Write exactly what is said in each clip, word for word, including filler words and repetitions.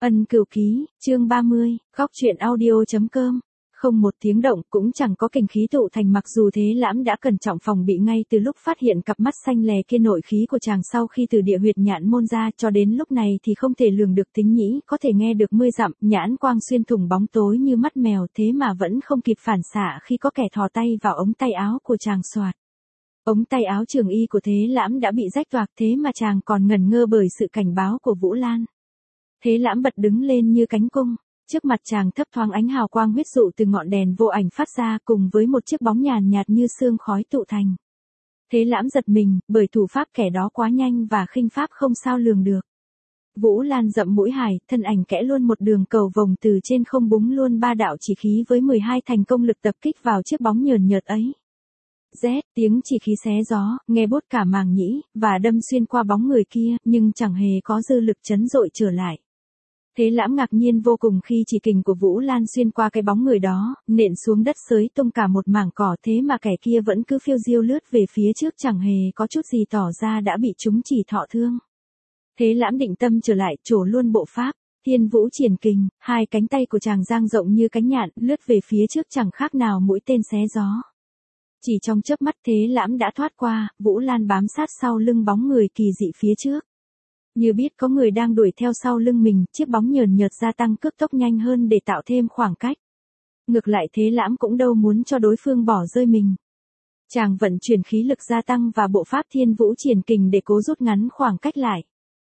Ân Cửu Ký, chương ba mươi, góc truyện audio.com. Không một tiếng động cũng chẳng có kình khí tụ thành, mặc dù Thế Lãm đã cẩn trọng phòng bị ngay từ lúc phát hiện cặp mắt xanh lè kia nội khí của chàng sau khi từ địa huyệt nhãn môn ra, cho đến lúc này thì không thể lường được tính nhĩ, có thể nghe được mươi dặm, nhãn quang xuyên thủng bóng tối như mắt mèo, thế mà vẫn không kịp phản xạ khi có kẻ thò tay vào ống tay áo của chàng xoạt. Ống tay áo trường y của Thế Lãm đã bị rách toạc, thế mà chàng còn ngẩn ngơ bởi sự cảnh báo của Vũ Lan. Thế Lãm bật đứng lên như cánh cung, trước mặt chàng thấp thoáng ánh hào quang huyết dụ từ ngọn đèn vô ảnh phát ra, cùng với một chiếc bóng nhàn nhạt như sương khói tụ thành. Thế Lãm giật mình, bởi thủ pháp kẻ đó quá nhanh và khinh pháp không sao lường được. Vũ Lan rậm mũi hài, thân ảnh kẽ luôn một đường cầu vồng từ trên không, búng luôn ba đạo chỉ khí với mười hai thành công lực tập kích vào chiếc bóng nhờn nhợt ấy. Rét, tiếng chỉ khí xé gió, nghe bốt cả màng nhĩ, và đâm xuyên qua bóng người kia, nhưng chẳng hề có dư lực chấn dội trở lại. Thế Lãm ngạc nhiên vô cùng khi chỉ kình của Vũ Lan xuyên qua cái bóng người đó, nện xuống đất xới tung cả một mảng cỏ, thế mà kẻ kia vẫn cứ phiêu diêu lướt về phía trước, chẳng hề có chút gì tỏ ra đã bị chúng chỉ thọ thương. Thế Lãm định tâm trở lại, trổ luôn bộ pháp, Thiên Vũ Triển Kình, hai cánh tay của chàng dang rộng như cánh nhạn, lướt về phía trước chẳng khác nào mũi tên xé gió. Chỉ trong chớp mắt Thế Lãm đã thoát qua, Vũ Lan bám sát sau lưng bóng người kỳ dị phía trước. Như biết có người đang đuổi theo sau lưng mình, chiếc bóng nhờn nhợt gia tăng cước tốc nhanh hơn để tạo thêm khoảng cách. Ngược lại Thế Lãm cũng đâu muốn cho đối phương bỏ rơi mình. Chàng vận chuyển khí lực gia tăng và bộ pháp Thiên Vũ Triển Kình để cố rút ngắn khoảng cách lại.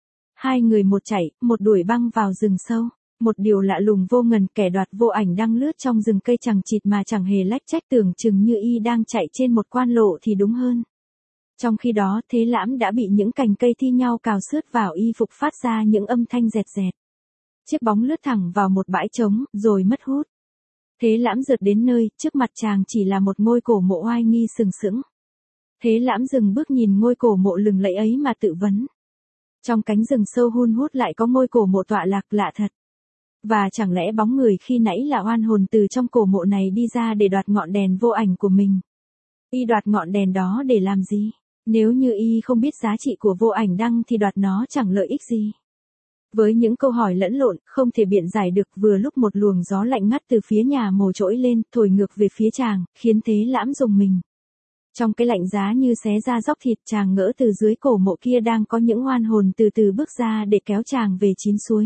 Hai người một chạy, một đuổi băng vào rừng sâu. Một điều lạ lùng vô ngần, kẻ đoạt vô ảnh đang lướt trong rừng cây chằng chịt mà chẳng hề lách chách, tưởng chừng như y đang chạy trên một quan lộ thì đúng hơn. Trong khi đó Thế Lãm đã bị những cành cây thi nhau cào xước vào y phục, phát ra những âm thanh rẹt rẹt. Chiếc bóng lướt thẳng vào một bãi trống, rồi mất hút. Thế Lãm rượt đến nơi, trước mặt chàng chỉ là một ngôi cổ mộ oai nghi sừng sững. Thế Lãm dừng bước nhìn ngôi cổ mộ lừng lẫy ấy mà tự vấn. Trong cánh rừng sâu hun hút lại có ngôi cổ mộ tọa lạc, lạ thật. Và chẳng lẽ bóng người khi nãy là oan hồn từ trong cổ mộ này đi ra để đoạt ngọn đèn vô ảnh của mình? Y đoạt ngọn đèn đó để làm gì? Nếu như y không biết giá trị của vô ảnh đăng thì đoạt nó chẳng lợi ích gì. Với những câu hỏi lẫn lộn, không thể biện giải được, vừa lúc một luồng gió lạnh ngắt từ phía nhà mồ trỗi lên, thổi ngược về phía chàng, khiến Thế Lãm rùng mình. Trong cái lạnh giá như xé ra dóc thịt, chàng ngỡ từ dưới cổ mộ kia đang có những oan hồn từ từ bước ra để kéo chàng về chín suối.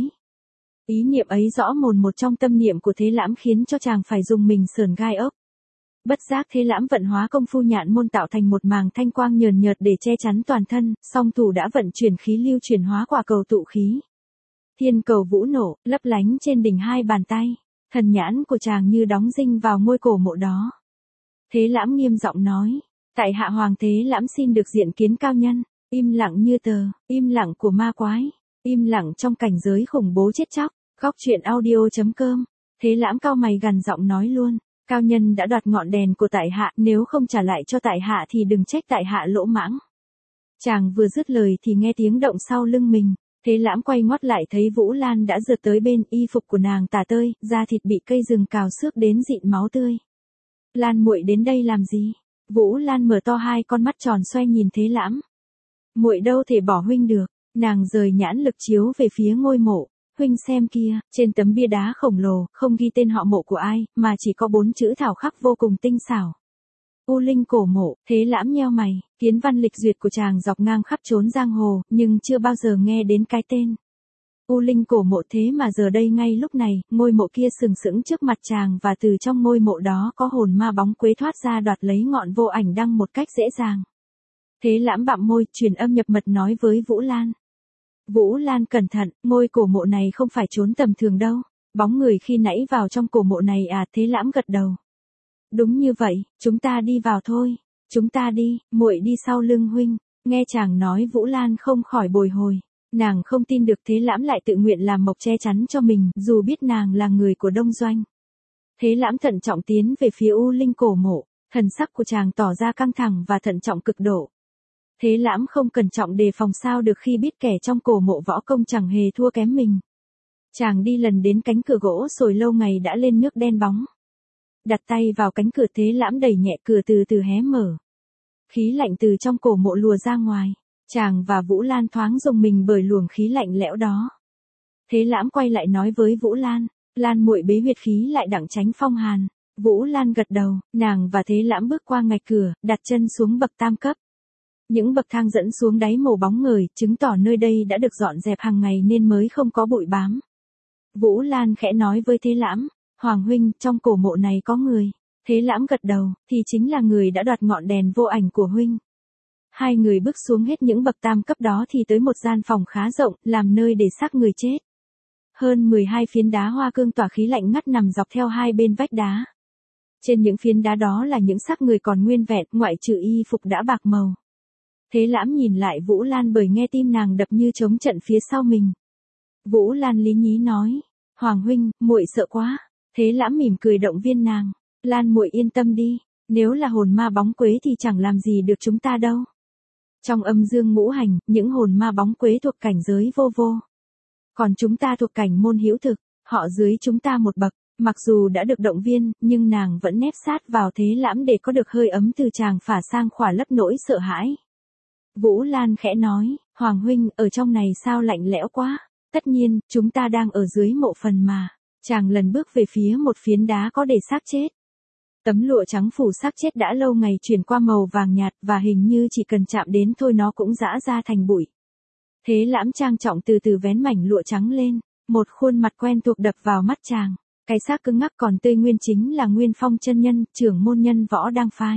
Ý niệm ấy rõ mồn một trong tâm niệm của Thế Lãm, khiến cho chàng phải dùng mình sởn gai ốc. Bất giác Thế Lãm vận hóa công phu nhạn môn, tạo thành một màng thanh quang nhờn nhợt để che chắn toàn thân, song thủ đã vận chuyển khí lưu chuyển hóa quả cầu tụ khí. Thiên cầu vũ nổ, lấp lánh trên đỉnh hai bàn tay, thần nhãn của chàng như đóng dinh vào ngôi cổ mộ đó. Thế Lãm nghiêm giọng nói, tại hạ Hoàng Thế Lãm xin được diện kiến cao nhân. Im lặng như tờ, im lặng của ma quái, im lặng trong cảnh giới khủng bố chết chóc. Góc truyện audio.com. Thế Lãm cau mày gằn giọng nói luôn, cao nhân đã đoạt ngọn đèn của tại hạ, nếu không trả lại cho tại hạ thì đừng trách tại hạ lỗ mãng. Chàng vừa dứt lời thì nghe tiếng động sau lưng mình. Thế Lãm quay ngoắt lại thấy Vũ Lan đã rượt tới bên, y phục của nàng tả tơi, da thịt bị cây rừng cào xước đến dịn máu tươi. Lan muội đến đây làm gì? Vũ Lan mở to hai con mắt tròn xoay nhìn Thế Lãm. Muội đâu thể bỏ huynh được. Nàng rời nhãn lực chiếu về phía ngôi mộ. Huynh xem kia, trên tấm bia đá khổng lồ, không ghi tên họ mộ của ai, mà chỉ có bốn chữ thảo khắc vô cùng tinh xảo. U Linh cổ mộ. Thế Lãm nheo mày, kiến văn lịch duyệt của chàng dọc ngang khắp chốn giang hồ, nhưng chưa bao giờ nghe đến cái tên U Linh cổ mộ, thế mà giờ đây ngay lúc này, ngôi mộ kia sừng sững trước mặt chàng, và từ trong ngôi mộ đó có hồn ma bóng quế thoát ra đoạt lấy ngọn vô ảnh đăng một cách dễ dàng. Thế Lãm bặm môi, truyền âm nhập mật nói với Vũ Lan. Vũ Lan cẩn thận, ngôi cổ mộ này không phải trốn tầm thường đâu. Bóng người khi nãy vào trong cổ mộ này à? Thế Lãm gật đầu. Đúng như vậy, chúng ta đi vào thôi. Chúng ta đi, muội đi sau lưng huynh. Nghe chàng nói Vũ Lan không khỏi bồi hồi. Nàng không tin được Thế Lãm lại tự nguyện làm mộc che chắn cho mình, dù biết nàng là người của Đông Doanh. Thế Lãm thận trọng tiến về phía U Linh cổ mộ, thần sắc của chàng tỏ ra căng thẳng và thận trọng cực độ. Thế Lãm không cẩn trọng đề phòng sao được khi biết kẻ trong cổ mộ võ công chẳng hề thua kém mình. Chàng đi lần đến cánh cửa gỗ sồi lâu ngày đã lên nước đen bóng. Đặt tay vào cánh cửa, Thế Lãm đẩy nhẹ cửa, từ từ hé mở. Khí lạnh từ trong cổ mộ lùa ra ngoài. Chàng và Vũ Lan thoáng rùng mình bởi luồng khí lạnh lẽo đó. Thế Lãm quay lại nói với Vũ Lan, Lan muội bế huyệt khí lại đặng tránh phong hàn. Vũ Lan gật đầu, nàng và Thế Lãm bước qua ngạch cửa, đặt chân xuống bậc tam cấp. Những bậc thang dẫn xuống đáy màu bóng ngời, chứng tỏ nơi đây đã được dọn dẹp hàng ngày nên mới không có bụi bám. Vũ Lan khẽ nói với Thế Lãm, Hoàng huynh, trong cổ mộ này có người. Thế Lãm gật đầu, thì chính là người đã đoạt ngọn đèn vô ảnh của huynh. Hai người bước xuống hết những bậc tam cấp đó thì tới một gian phòng khá rộng, làm nơi để xác người chết. Hơn mười hai phiến đá hoa cương tỏa khí lạnh ngắt nằm dọc theo hai bên vách đá. Trên những phiến đá đó là những xác người còn nguyên vẹn, ngoại trừ y phục đã bạc màu. Thế Lãm nhìn lại Vũ Lan bởi nghe tim nàng đập như trống trận phía sau mình. Vũ Lan lý nhí nói, Hoàng huynh, muội sợ quá. Thế Lãm mỉm cười động viên nàng, Lan muội yên tâm đi, nếu là hồn ma bóng quế thì chẳng làm gì được chúng ta đâu. Trong âm dương ngũ hành, những hồn ma bóng quế thuộc cảnh giới vô vô. Còn chúng ta thuộc cảnh môn hữu thực, họ dưới chúng ta một bậc. Mặc dù đã được động viên, nhưng nàng vẫn nép sát vào Thế Lãm để có được hơi ấm từ chàng phả sang khỏa lấp nỗi sợ hãi. Vũ Lan khẽ nói, Hoàng huynh, ở trong này sao lạnh lẽo quá. Tất nhiên, chúng ta đang ở dưới mộ phần mà. Chàng lần bước về phía một phiến đá có để xác chết. Tấm lụa trắng phủ xác chết đã lâu ngày chuyển qua màu vàng nhạt và hình như chỉ cần chạm đến thôi nó cũng giã ra thành bụi. Thế Lãm trang trọng từ từ vén mảnh lụa trắng lên, một khuôn mặt quen thuộc đập vào mắt chàng. Cái xác cứng ngắc còn tươi nguyên chính là Nguyên Phong chân nhân, trưởng môn nhân Võ Đăng phái.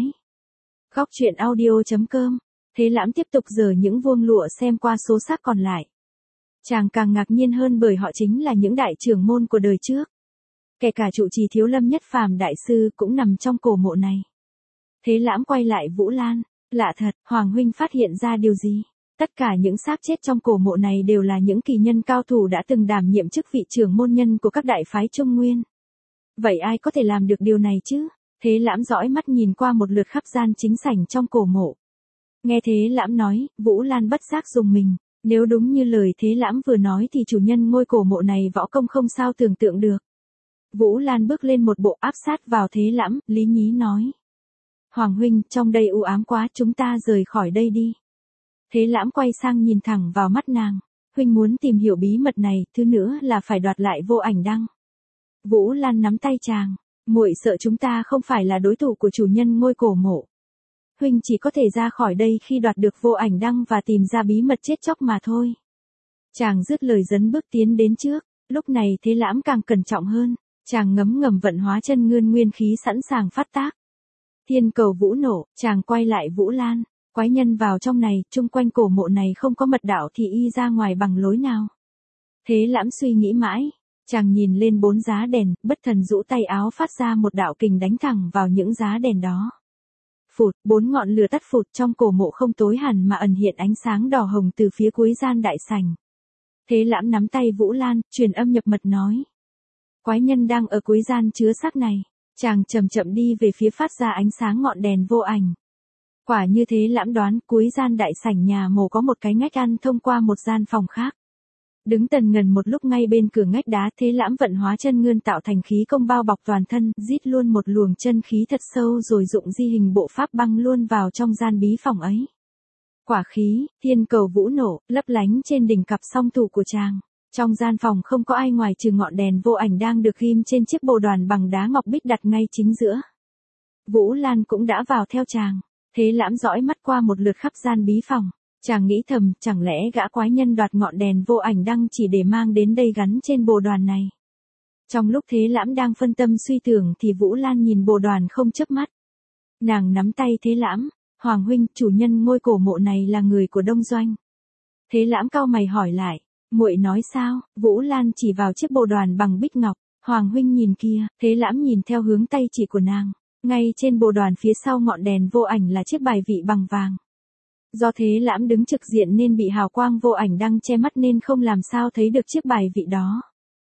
Góc truyện audio chấm com. Thế Lãm tiếp tục giở những vuông lụa xem qua số xác còn lại. Chàng càng ngạc nhiên hơn bởi họ chính là những đại trưởng môn của đời trước. Kể cả trụ trì Thiếu Lâm Nhất Phàm đại sư cũng nằm trong cổ mộ này. Thế Lãm quay lại Vũ Lan, lạ thật, Hoàng huynh phát hiện ra điều gì? Tất cả những xác chết trong cổ mộ này đều là những kỳ nhân cao thủ đã từng đảm nhiệm chức vị trưởng môn nhân của các đại phái Trung Nguyên. Vậy ai có thể làm được điều này chứ? Thế Lãm dõi mắt nhìn qua một lượt khắp gian chính sảnh trong cổ mộ. Nghe Thế Lãm nói, Vũ Lan bất giác rùng mình. Nếu đúng như lời Thế Lãm vừa nói thì chủ nhân ngôi cổ mộ này võ công không sao tưởng tượng được. Vũ Lan bước lên một bộ áp sát vào Thế Lãm, lý nhí nói. Hoàng huynh, trong đây u ám quá, chúng ta rời khỏi đây đi. Thế Lãm quay sang nhìn thẳng vào mắt nàng. Huynh muốn tìm hiểu bí mật này, thứ nữa là phải đoạt lại vô ảnh đăng. Vũ Lan nắm tay chàng. Muội sợ chúng ta không phải là đối thủ của chủ nhân ngôi cổ mộ. Huynh chỉ có thể ra khỏi đây khi đoạt được vô ảnh đăng và tìm ra bí mật chết chóc mà thôi. Chàng dứt lời dấn bước tiến đến trước. Lúc này Thế Lãm càng cẩn trọng hơn. Chàng ngấm ngầm vận hóa chân ngươn nguyên khí sẵn sàng phát tác. Thiên cầu vũ nổ, chàng quay lại Vũ Lan. Quái nhân vào trong này, chung quanh cổ mộ này không có mật đạo thì y ra ngoài bằng lối nào. Thế Lãm suy nghĩ mãi. Chàng nhìn lên bốn giá đèn, bất thần rũ tay áo phát ra một đạo kình đánh thẳng vào những giá đèn đó. Phụt, bốn ngọn lửa tắt phụt, trong cổ mộ không tối hẳn mà ẩn hiện ánh sáng đỏ hồng từ phía cuối gian đại sảnh. Thế Lãm nắm tay Vũ Lan, truyền âm nhập mật nói. Quái nhân đang ở cuối gian chứa xác này. Chàng chậm chậm đi về phía phát ra ánh sáng ngọn đèn vô ảnh. Quả như Thế Lãm đoán, cuối gian đại sảnh nhà mồ có một cái ngách ăn thông qua một gian phòng khác. Đứng tần ngần một lúc ngay bên cửa ngách đá, Thế Lãm vận hóa chân ngươn tạo thành khí công bao bọc toàn thân, rít luôn một luồng chân khí thật sâu rồi dụng di hình bộ pháp băng luôn vào trong gian bí phòng ấy. Quả khí, thiên cầu vũ nổ, lấp lánh trên đỉnh cặp song thủ của chàng. Trong gian phòng không có ai ngoài trừ ngọn đèn vô ảnh đang được ghim trên chiếc bồ đoàn bằng đá ngọc bích đặt ngay chính giữa. Vũ Lan cũng đã vào theo chàng. Thế Lãm dõi mắt qua một lượt khắp gian bí phòng. Chàng nghĩ thầm, chẳng lẽ gã quái nhân đoạt ngọn đèn vô ảnh đăng chỉ để mang đến đây gắn trên bồ đoàn này. Trong lúc Thế Lãm đang phân tâm suy tưởng thì Vũ Lan nhìn bồ đoàn không chớp mắt. Nàng nắm tay Thế Lãm, Hoàng huynh, chủ nhân ngôi cổ mộ này là người của Đông Doanh. Thế Lãm cau mày hỏi lại, muội nói sao? Vũ Lan chỉ vào chiếc bồ đoàn bằng bích ngọc, Hoàng huynh nhìn kia. Thế Lãm nhìn theo hướng tay chỉ của nàng. Ngay trên bồ đoàn phía sau ngọn đèn vô ảnh là chiếc bài vị bằng vàng. Do Thế Lãm đứng trực diện nên bị hào quang vô ảnh đăng che mắt nên không làm sao thấy được chiếc bài vị đó.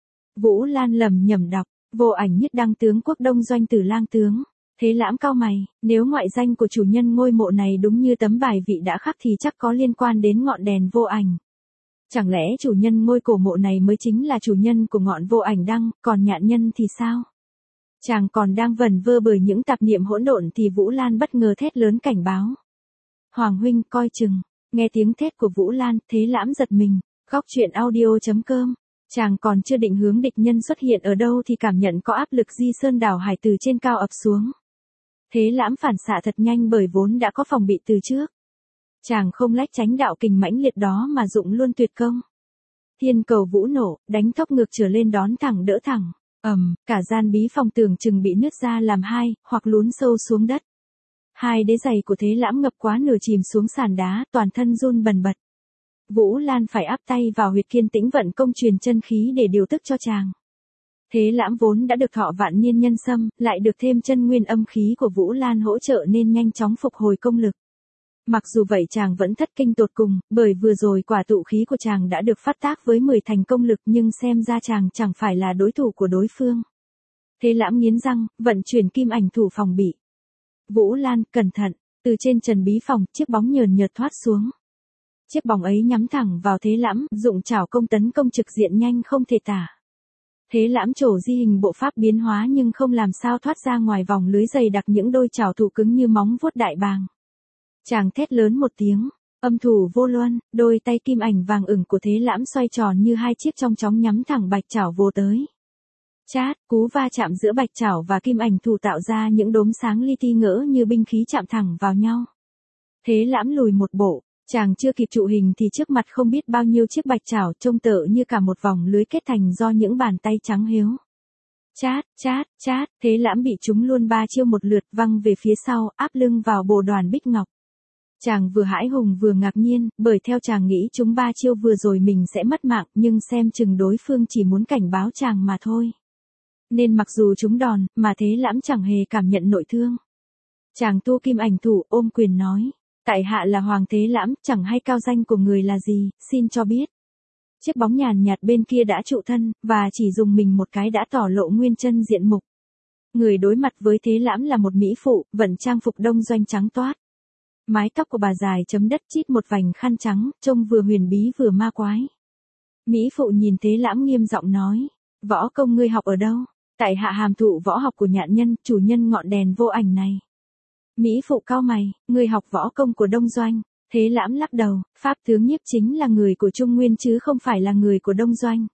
Vũ Lan lầm nhầm đọc, vô ảnh nhất đăng tướng quốc Đông Doanh Tử Lang tướng. Thế Lãm cau mày, nếu ngoại danh của chủ nhân ngôi mộ này đúng như tấm bài vị đã khắc thì chắc có liên quan đến ngọn đèn vô ảnh. Chẳng lẽ chủ nhân ngôi cổ mộ này mới chính là chủ nhân của ngọn vô ảnh đăng, còn nhạn nhân thì sao? Chàng còn đang vẩn vơ bởi những tạp niệm hỗn độn thì Vũ Lan bất ngờ thét lớn cảnh báo. Hoàng huynh, coi chừng. Nghe tiếng thét của Vũ Lan, Thế Lãm giật mình. Góc truyện audio chấm com Chàng còn chưa định hướng địch nhân xuất hiện ở đâu thì cảm nhận có áp lực di sơn đảo hải từ trên cao ập xuống. Thế Lãm phản xạ thật nhanh bởi vốn đã có phòng bị từ trước. Chàng không lách tránh đạo kình mãnh liệt đó mà dụng luôn tuyệt công. Thiên cầu vũ nổ, đánh thốc ngược trở lên đón thẳng đỡ thẳng. Ầm, um, cả gian bí phòng tưởng chừng bị nứt ra làm hai, hoặc lún sâu xuống đất. Hai đế giày của Thế Lãm ngập quá nửa chìm xuống sàn đá, toàn thân run bần bật. Vũ Lan phải áp tay vào huyệt kiên tĩnh vận công truyền chân khí để điều tức cho chàng. Thế Lãm vốn đã được thọ vạn niên nhân sâm, lại được thêm chân nguyên âm khí của Vũ Lan hỗ trợ nên nhanh chóng phục hồi công lực. Mặc dù vậy chàng vẫn thất kinh tột cùng, bởi vừa rồi quả tụ khí của chàng đã được phát tác với mười thành công lực nhưng xem ra chàng chẳng phải là đối thủ của đối phương. Thế Lãm nghiến răng, vận chuyển kim ảnh thủ phòng bị. Vũ Lan, cẩn thận, từ trên trần bí phòng, chiếc bóng nhờn nhợt thoát xuống. Chiếc bóng ấy nhắm thẳng vào Thế Lãm, dụng chảo công tấn công trực diện nhanh không thể tả. Thế Lãm trổ di hình bộ pháp biến hóa nhưng không làm sao thoát ra ngoài vòng lưới dày đặc những đôi chảo thủ cứng như móng vuốt đại bàng. Chàng thét lớn một tiếng, âm thủ vô luân, đôi tay kim ảnh vàng ửng của Thế Lãm xoay tròn như hai chiếc chong chóng nhắm thẳng bạch chảo vô tới. Chát, cú va chạm giữa bạch chảo và kim ảnh thủ tạo ra những đốm sáng li ti ngỡ như binh khí chạm thẳng vào nhau. Thế Lãm lùi một bộ, chàng chưa kịp trụ hình thì trước mặt không biết bao nhiêu chiếc bạch chảo trông tợ như cả một vòng lưới kết thành do những bàn tay trắng hiếu. Chát, chát, chát, Thế Lãm bị trúng luôn ba chiêu một lượt văng về phía sau, áp lưng vào bồ đoàn bích ngọc. Chàng vừa hãi hùng vừa ngạc nhiên, bởi theo chàng nghĩ chúng ba chiêu vừa rồi mình sẽ mất mạng, nhưng xem chừng đối phương chỉ muốn cảnh báo chàng mà thôi. Nên mặc dù chúng đòn, mà Thế Lãm chẳng hề cảm nhận nội thương. Chàng tu kim ảnh thủ ôm quyền nói, tại hạ là Hoàng Thế Lãm, chẳng hay cao danh của người là gì, xin cho biết. Chiếc bóng nhàn nhạt bên kia đã trụ thân, và chỉ dùng mình một cái đã tỏ lộ nguyên chân diện mục. Người đối mặt với Thế Lãm là một mỹ phụ, vận trang phục đông doanh trắng toát. Mái tóc của bà dài chấm đất chít một vành khăn trắng, trông vừa huyền bí vừa ma quái. Mỹ phụ nhìn Thế Lãm nghiêm giọng nói, võ công ngươi học ở đâu? Tại hạ hàm thụ võ học của nhạn nhân, chủ nhân ngọn đèn vô ảnh này. Mỹ phụ cau mày, ngươi học võ công của Đông Doanh. Thế Lãm lắc đầu, pháp tướng nhiếp chính là người của Trung Nguyên chứ không phải là người của Đông Doanh.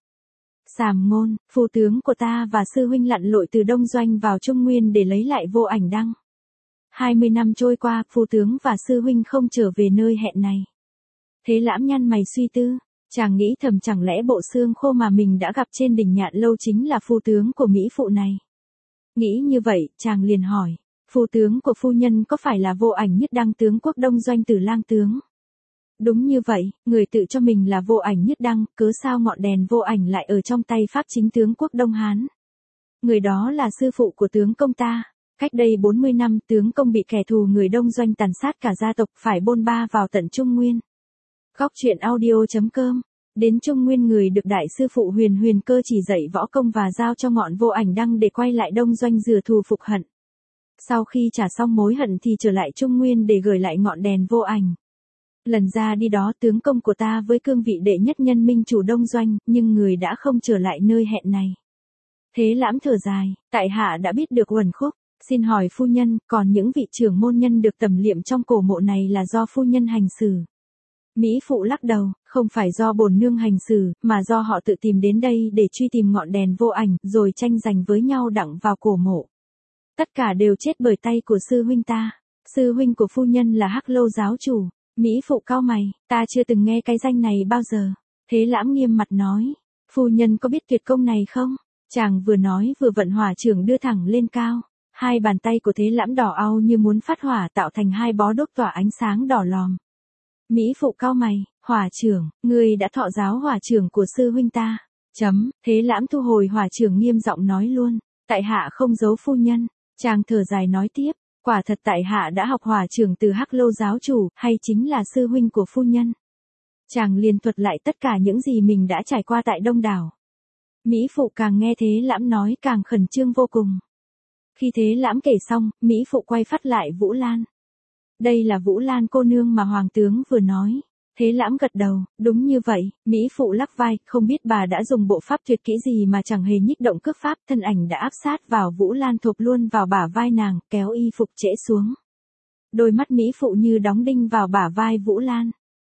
Sàm ngôn, phu tướng của ta và sư huynh lặn lội từ Đông Doanh vào Trung Nguyên để lấy lại vô ảnh đăng. Hai mươi năm trôi qua, phu tướng và sư huynh không trở về nơi hẹn này. Thế Lãm nhăn mày suy tư, chàng nghĩ thầm chẳng lẽ bộ xương khô mà mình đã gặp trên đỉnh Nhạn Lâu chính là phu tướng của mỹ phụ này. Nghĩ như vậy, chàng liền hỏi, phu tướng của phu nhân có phải là vô ảnh nhất đăng tướng quốc Đông Doanh Tử Lang tướng? Đúng như vậy, người tự cho mình là vô ảnh nhất đăng, cớ sao ngọn đèn vô ảnh lại ở trong tay pháp chính tướng quốc Đông Hán? Người đó là sư phụ của tướng công ta. Cách đây bốn mươi năm, tướng công bị kẻ thù người Đông Doanh tàn sát cả gia tộc phải bôn ba vào tận Trung Nguyên. Góc truyện audio chấm com. Đến Trung Nguyên người được đại sư phụ Huyền Huyền Cơ chỉ dạy võ công và giao cho ngọn vô ảnh đăng để quay lại Đông Doanh rửa thù phục hận. Sau khi trả xong mối hận thì trở lại Trung Nguyên để gửi lại ngọn đèn vô ảnh. Lần ra đi đó tướng công của ta với cương vị đệ nhất nhân minh chủ Đông Doanh, nhưng người đã không trở lại nơi hẹn này. Thế Lãm thở dài, tại hạ đã biết được uẩn khúc. Xin hỏi phu nhân, còn những vị trưởng môn nhân được tẩm liệm trong cổ mộ này là do phu nhân hành xử? Mỹ phụ lắc đầu, không phải do bổn nương hành xử, mà do họ tự tìm đến đây để truy tìm ngọn đèn vô ảnh, rồi tranh giành với nhau đặng vào cổ mộ. Tất cả đều chết bởi tay của sư huynh ta. Sư huynh của phu nhân là Hắc Lâu giáo chủ. Mỹ phụ cau mày, ta chưa từng nghe cái danh này bao giờ. Thế Lãm nghiêm mặt nói, phu nhân có biết tuyệt công này không? Chàng vừa nói vừa vận hỏa chưởng đưa thẳng lên cao. Hai bàn tay của Thế Lãm đỏ au như muốn phát hỏa tạo thành hai bó đuốc tỏa ánh sáng đỏ lòm. Mỹ phụ cau mày, hỏa chưởng, ngươi đã thọ giáo hỏa chưởng của sư huynh ta. Chấm, Thế Lãm thu hồi hỏa chưởng nghiêm giọng nói luôn, tại hạ không giấu phu nhân. Chàng thở dài nói tiếp, quả thật tại hạ đã học hỏa chưởng từ Hắc Lâu giáo chủ, hay chính là sư huynh của phu nhân. Chàng liền thuật lại tất cả những gì mình đã trải qua tại Đông Đảo. Mỹ phụ càng nghe Thế Lãm nói càng khẩn trương vô cùng. Khi Thế Lãm kể xong, Mỹ phụ quay phát lại Vũ Lan. Đây là Vũ Lan cô nương mà Hoàng tướng vừa nói. Thế Lãm gật đầu, đúng như vậy, Mỹ phụ lắc vai, không biết bà đã dùng bộ pháp tuyệt kỹ gì mà chẳng hề nhích động cước pháp, thân ảnh đã áp sát vào Vũ Lan thộp luôn vào bả vai nàng, kéo y phục trễ xuống. Đôi mắt Mỹ phụ như đóng đinh vào bả vai Vũ Lan.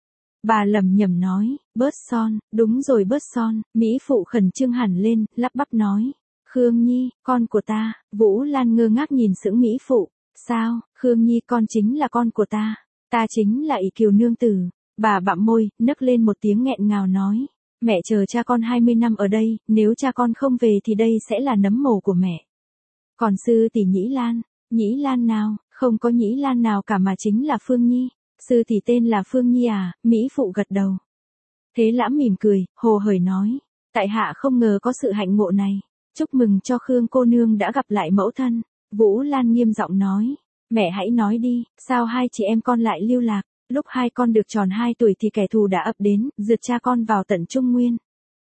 Bà lẩm nhẩm nói, bớt son, đúng rồi bớt son, Mỹ Phụ khẩn trương hẳn lên, lắp bắp nói. Khương Nhi, con của ta, Vũ Lan ngơ ngác nhìn sững Mỹ Phụ, sao, Khương Nhi con chính là con của ta, ta chính là ỷ Kiều nương tử. Bà bặm môi, nấc lên một tiếng nghẹn ngào nói, mẹ chờ cha con hai mươi năm ở đây, nếu cha con không về thì đây sẽ là nấm mồ của mẹ. Còn sư tỷ Nhĩ Lan, Nhĩ Lan nào, không có Nhĩ Lan nào cả mà chính là Phương Nhi. Sư tỷ tên là Phương Nhi à, Mỹ Phụ gật đầu. Thế Lãm mỉm cười, hồ hởi nói, tại hạ không ngờ có sự hạnh ngộ này, chúc mừng cho Khương cô nương đã gặp lại mẫu thân. Vũ Lan nghiêm giọng nói, mẹ hãy nói đi, sao hai chị em con lại lưu lạc, lúc hai con được tròn hai tuổi thì kẻ thù đã ập đến, rượt cha con vào tận Trung Nguyên.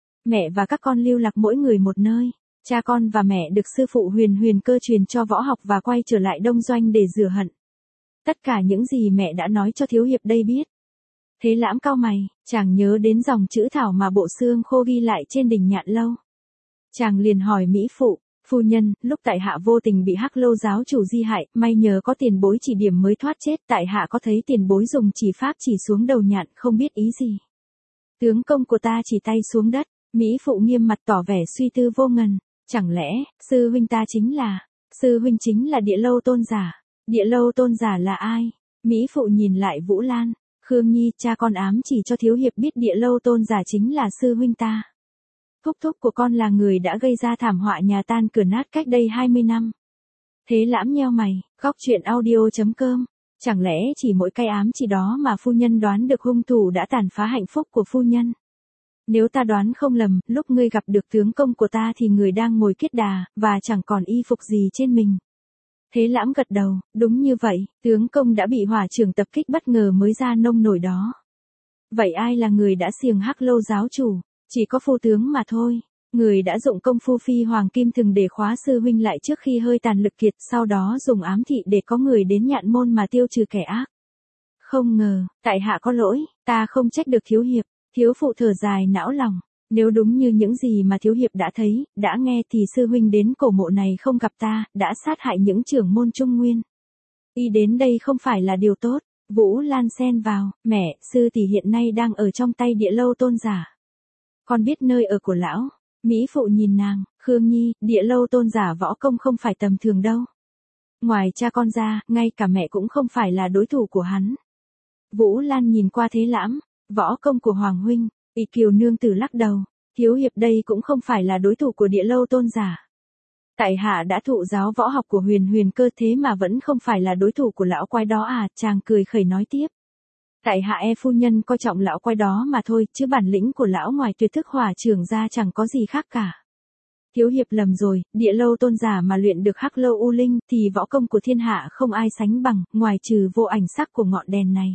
Mẹ và các con lưu lạc mỗi người một nơi, cha con và mẹ được sư phụ Huyền Huyền Cơ truyền cho võ học và quay trở lại Đông Doanh để rửa hận. Tất cả những gì mẹ đã nói cho thiếu hiệp đây biết. Thế Lãm cau mày, chàng nhớ đến dòng chữ thảo mà bộ xương khô ghi lại trên đỉnh Nhạn Lâu. Chàng liền hỏi Mỹ Phụ, phu nhân, lúc tại hạ vô tình bị Hắc Lâu giáo chủ di hại, may nhờ có tiền bối chỉ điểm mới thoát chết, tại hạ có thấy tiền bối dùng chỉ pháp chỉ xuống đầu nhạn, không biết ý gì. Tướng công của ta chỉ tay xuống đất, Mỹ Phụ nghiêm mặt tỏ vẻ suy tư vô ngần, chẳng lẽ, sư huynh ta chính là, sư huynh chính là Địa Lâu tôn giả. Địa Lâu tôn giả là ai? Mỹ Phụ nhìn lại Vũ Lan, Khương Nhi, cha con ám chỉ cho thiếu hiệp biết Địa Lâu tôn giả chính là sư huynh ta. Thúc thúc của con là người đã gây ra thảm họa nhà tan cửa nát cách đây hai mươi năm. Thế Lãm nheo mày, góc truyện audio chấm com, chẳng lẽ chỉ mỗi cái ám chỉ đó mà phu nhân đoán được hung thủ đã tàn phá hạnh phúc của phu nhân? Nếu ta đoán không lầm, lúc ngươi gặp được tướng công của ta thì người đang ngồi kiết đà, và chẳng còn y phục gì trên mình. Thế Lãm gật đầu, đúng như vậy, tướng công đã bị hỏa trưởng tập kích bất ngờ mới ra nông nổi đó. Vậy ai là người đã xiềng Hắc Lâu giáo chủ? Chỉ có phu tướng mà thôi. Người đã dụng công phu phi hoàng kim thừng để khóa sư huynh lại trước khi hơi tàn lực kiệt, sau đó dùng ám thị để có người đến Nhạn môn mà tiêu trừ kẻ ác. Không ngờ, tại hạ có lỗi, ta không trách được thiếu hiệp. Thiếu phụ thở dài não lòng. Nếu đúng như những gì mà thiếu hiệp đã thấy, đã nghe thì sư huynh đến cổ mộ này không gặp ta, đã sát hại những trưởng môn Trung Nguyên. Y đến đây không phải là điều tốt. Vũ Lan xen vào, mẹ, sư tỷ hiện nay đang ở trong tay Địa Lâu tôn giả. Con biết nơi ở của lão. Mỹ Phụ nhìn nàng, Khương Nhi, Địa Lâu tôn giả võ công không phải tầm thường đâu. Ngoài cha con ra, ngay cả mẹ cũng không phải là đối thủ của hắn. Vũ Lan nhìn qua Thế Lãm, võ công của Hoàng huynh. ỷ Kiều nương tử lắc đầu, thiếu hiệp đây cũng không phải là đối thủ của Địa Lâu tôn giả. Tại hạ đã thụ giáo võ học của Huyền Huyền Cơ thế mà vẫn không phải là đối thủ của lão quái đó à, chàng cười khẩy nói tiếp. Tại hạ e phu nhân coi trọng lão quái đó mà thôi, chứ bản lĩnh của lão ngoài tuyệt thức hỏa trưởng ra chẳng có gì khác cả. Thiếu hiệp lầm rồi, Địa Lâu tôn giả mà luyện được Hắc Lâu U Linh thì võ công của thiên hạ không ai sánh bằng, ngoài trừ vô ảnh sắc của ngọn đèn này.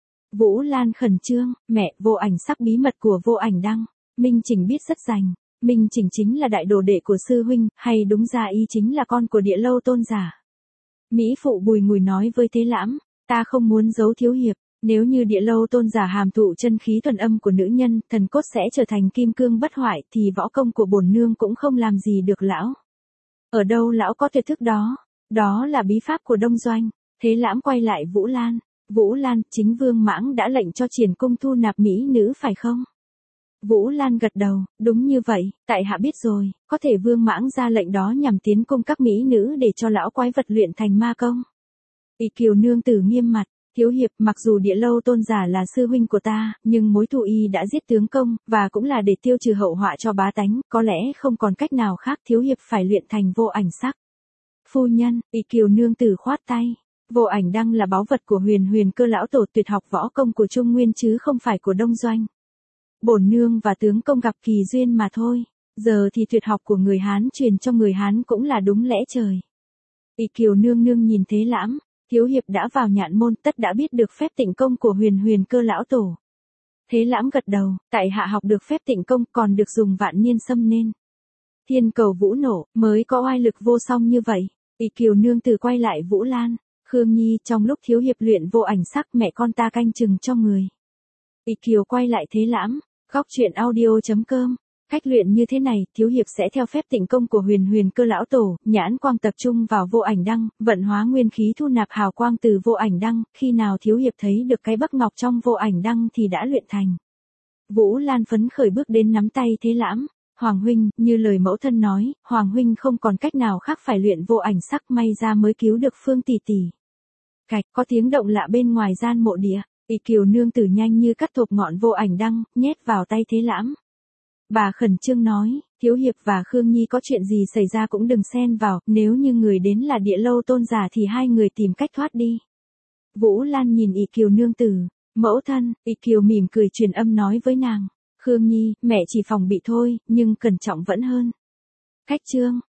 Vũ Lan khẩn trương, mẹ, vô ảnh sắc bí mật của vô ảnh đăng, Minh Chỉnh biết rất rành. Minh Chỉnh chính là đại đồ đệ của sư huynh, hay đúng ra y chính là con của Địa Lâu tôn giả. Mỹ Phụ bùi ngùi nói với Thế Lãm, ta không muốn giấu thiếu hiệp, nếu như Địa Lâu tôn giả hàm thụ chân khí thuần âm của nữ nhân, thần cốt sẽ trở thành kim cương bất hoại, thì võ công của bổn nương cũng không làm gì được lão. Ở đâu lão có tuyệt thức đó? Đó là bí pháp của Đông Doanh. Thế Lãm quay lại Vũ Lan. Vũ Lan, chính Vương Mãng đã lệnh cho Triển cung thu nạp mỹ nữ phải không? Vũ Lan gật đầu, đúng như vậy, tại hạ biết rồi, có thể Vương Mãng ra lệnh đó nhằm tiến cung các mỹ nữ để cho lão quái vật luyện thành ma công. ỷ Kiều nương tử nghiêm mặt, thiếu hiệp, mặc dù Địa Lâu tôn giả là sư huynh của ta, nhưng mối thù y đã giết tướng công, và cũng là để tiêu trừ hậu họa cho bá tánh, có lẽ không còn cách nào khác, thiếu hiệp phải luyện thành vô ảnh sắc. Phu nhân, ỷ Kiều nương tử khoát tay. Vô ảnh đăng là báu vật của Huyền Huyền Cơ lão tổ, tuyệt học võ công của Trung Nguyên chứ không phải của Đông Doanh. Bổn nương và tướng công gặp kỳ duyên mà thôi, giờ thì tuyệt học của người Hán truyền cho người Hán cũng là đúng lẽ trời. ỷ Kiều nương nương nhìn Thế Lãm, thiếu hiệp đã vào Nhạn môn, tất đã biết được phép tịnh công của Huyền Huyền Cơ lão tổ. Thế Lãm gật đầu, tại hạ học được phép tịnh công, còn được dùng vạn niên xâm nên thiên cầu vũ nổ, mới có oai lực vô song như vậy. ỷ Kiều nương tử quay lại Vũ Lan, Khương Nhi, trong lúc thiếu hiệp luyện vô ảnh sắc, mẹ con ta canh chừng cho người. ỷ Kiều quay lại Thế Lãm, góc truyện audio chấm com Cách luyện như thế này, thiếu hiệp sẽ theo phép tịnh công của huyền huyền cơ lão tổ, nhãn quang tập trung vào vô ảnh đăng, vận hóa nguyên khí thu nạp hào quang từ vô ảnh đăng, khi nào thiếu hiệp thấy được cái bấc ngọc trong vô ảnh đăng thì đã luyện thành. Vũ Lan phấn khởi bước đến nắm tay Thế Lãm. Hoàng huynh, như lời mẫu thân nói, Hoàng huynh không còn cách nào khác phải luyện vô ảnh sắc, may ra mới cứu được Phương tỷ tỷ. Cạch, có tiếng động lạ bên ngoài gian mộ địa, ỷ kiều nương tử nhanh như cắt thộp ngọn vô ảnh đăng, nhét vào tay Thế Lãm. Bà khẩn trương nói, thiếu hiệp và Khương Nhi có chuyện gì xảy ra cũng đừng xen vào, nếu như người đến là Địa Lâu tôn giả thì hai người tìm cách thoát đi. Vũ Lan nhìn ỷ kiều nương tử, mẫu thân, ỷ kiều mỉm cười truyền âm nói với nàng. Khương Nhi, mẹ chỉ phòng bị thôi, nhưng cẩn trọng vẫn hơn. Cách chương